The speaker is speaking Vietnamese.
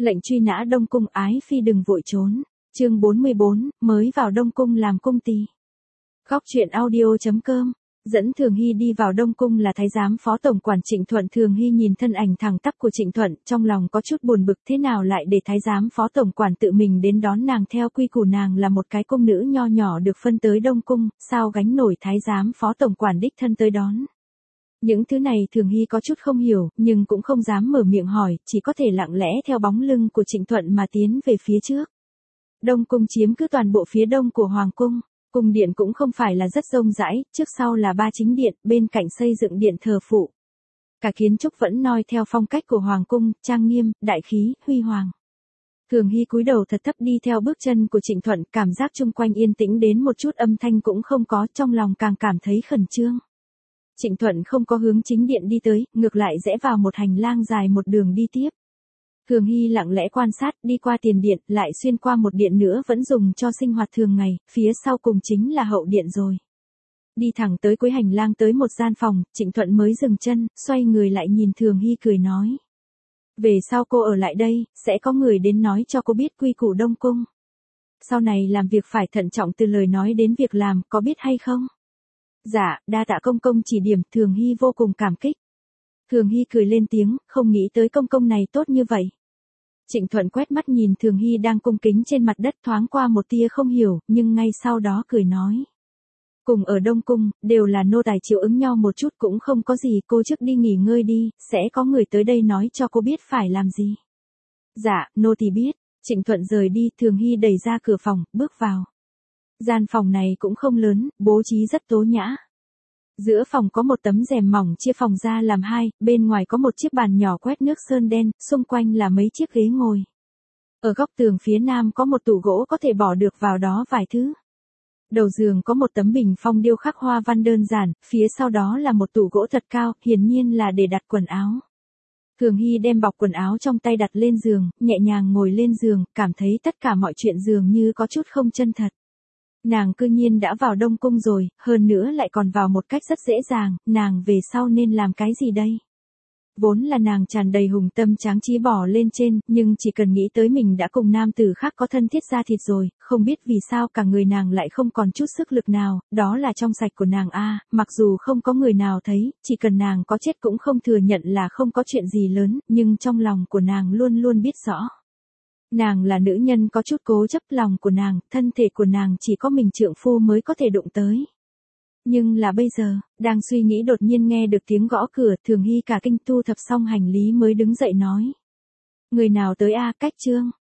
Lệnh truy nã Đông Cung, ái phi đừng vội trốn. Chương 44, mới vào Đông Cung làm cung tỳ. Góc truyện audio.com. Dẫn Thường Hy đi vào Đông Cung là thái giám phó tổng quản Trịnh Thuận. Thường Hy nhìn thân ảnh thẳng tắp của Trịnh Thuận, trong lòng có chút buồn bực, thế nào lại để thái giám phó tổng quản tự mình đến đón nàng. Theo quy củ nàng là một cái cung nữ nho nhỏ được phân tới Đông Cung, sao gánh nổi thái giám phó tổng quản đích thân tới đón. Những thứ này Thường Hy có chút không hiểu, nhưng cũng không dám mở miệng hỏi, chỉ có thể lặng lẽ theo bóng lưng của Trịnh Thuận mà tiến về phía trước. Đông Cung chiếm cứ toàn bộ phía đông của Hoàng Cung. Cung điện cũng không phải là rất rộng rãi, trước sau là 3 chính điện, bên cạnh xây dựng điện thờ phụ. Cả kiến trúc vẫn noi theo phong cách của Hoàng Cung, trang nghiêm, đại khí, huy hoàng. Thường Hy cúi đầu thật thấp đi theo bước chân của Trịnh Thuận, cảm giác chung quanh yên tĩnh đến một chút âm thanh cũng không có, trong lòng càng cảm thấy khẩn trương. Trịnh Thuận không có hướng chính điện đi tới, ngược lại rẽ vào một hành lang dài một đường đi tiếp. Thường Hy lặng lẽ quan sát, đi qua tiền điện, lại xuyên qua một điện nữa vẫn dùng cho sinh hoạt thường ngày, phía sau cùng chính là hậu điện rồi. Đi thẳng tới cuối hành lang tới một gian phòng, Trịnh Thuận mới dừng chân, xoay người lại nhìn Thường Hy cười nói. Về sau cô ở lại đây, sẽ có người đến nói cho cô biết quy củ Đông Cung. Sau này làm việc phải thận trọng từ lời nói đến việc làm, có biết hay không? Dạ, đa tạ công công chỉ điểm. Thường Hy vô cùng cảm kích. Thường Hy cười lên tiếng, không nghĩ tới công công này tốt như vậy. Trịnh Thuận quét mắt nhìn Thường Hy đang cung kính trên mặt đất, thoáng qua một tia không hiểu, nhưng ngay sau đó cười nói. Cùng ở Đông Cung, đều là nô tài chịu ứng nhau một chút cũng không có gì, cô trước đi nghỉ ngơi đi, sẽ có người tới đây nói cho cô biết phải làm gì. Dạ, nô tỳ biết. Trịnh Thuận rời đi, Thường Hy đẩy ra cửa phòng, bước vào. Gian phòng này cũng không lớn, bố trí rất tố nhã. Giữa phòng có một tấm rèm mỏng chia phòng ra làm hai, bên ngoài có một chiếc bàn nhỏ quét nước sơn đen, xung quanh là mấy chiếc ghế ngồi. Ở góc tường phía nam có một tủ gỗ có thể bỏ được vào đó vài thứ. Đầu giường có một tấm bình phong điêu khắc hoa văn đơn giản, phía sau đó là một tủ gỗ thật cao, hiển nhiên là để đặt quần áo. Thường Hy đem bọc quần áo trong tay đặt lên giường, nhẹ nhàng ngồi lên giường, cảm thấy tất cả mọi chuyện dường như có chút không chân thật. Nàng cư nhiên đã vào Đông Cung rồi, hơn nữa lại còn vào một cách rất dễ dàng, nàng về sau nên làm cái gì đây? Vốn là nàng tràn đầy hùng tâm tráng trí bỏ lên trên, nhưng chỉ cần nghĩ tới mình đã cùng nam tử khác có thân thiết da thịt rồi, không biết vì sao cả người nàng lại không còn chút sức lực nào, đó là trong sạch của nàng a, mặc dù không có người nào thấy, chỉ cần nàng có chết cũng không thừa nhận là không có chuyện gì lớn, nhưng trong lòng của nàng luôn luôn biết rõ. Nàng là nữ nhân có chút cố chấp, lòng của nàng, thân thể của nàng chỉ có mình trượng phu mới có thể đụng tới. Nhưng là bây giờ, đang suy nghĩ đột nhiên nghe được tiếng gõ cửa, Thường Hy cả kinh, thu thập xong hành lý mới đứng dậy nói. Người nào tới a, Cách Trương.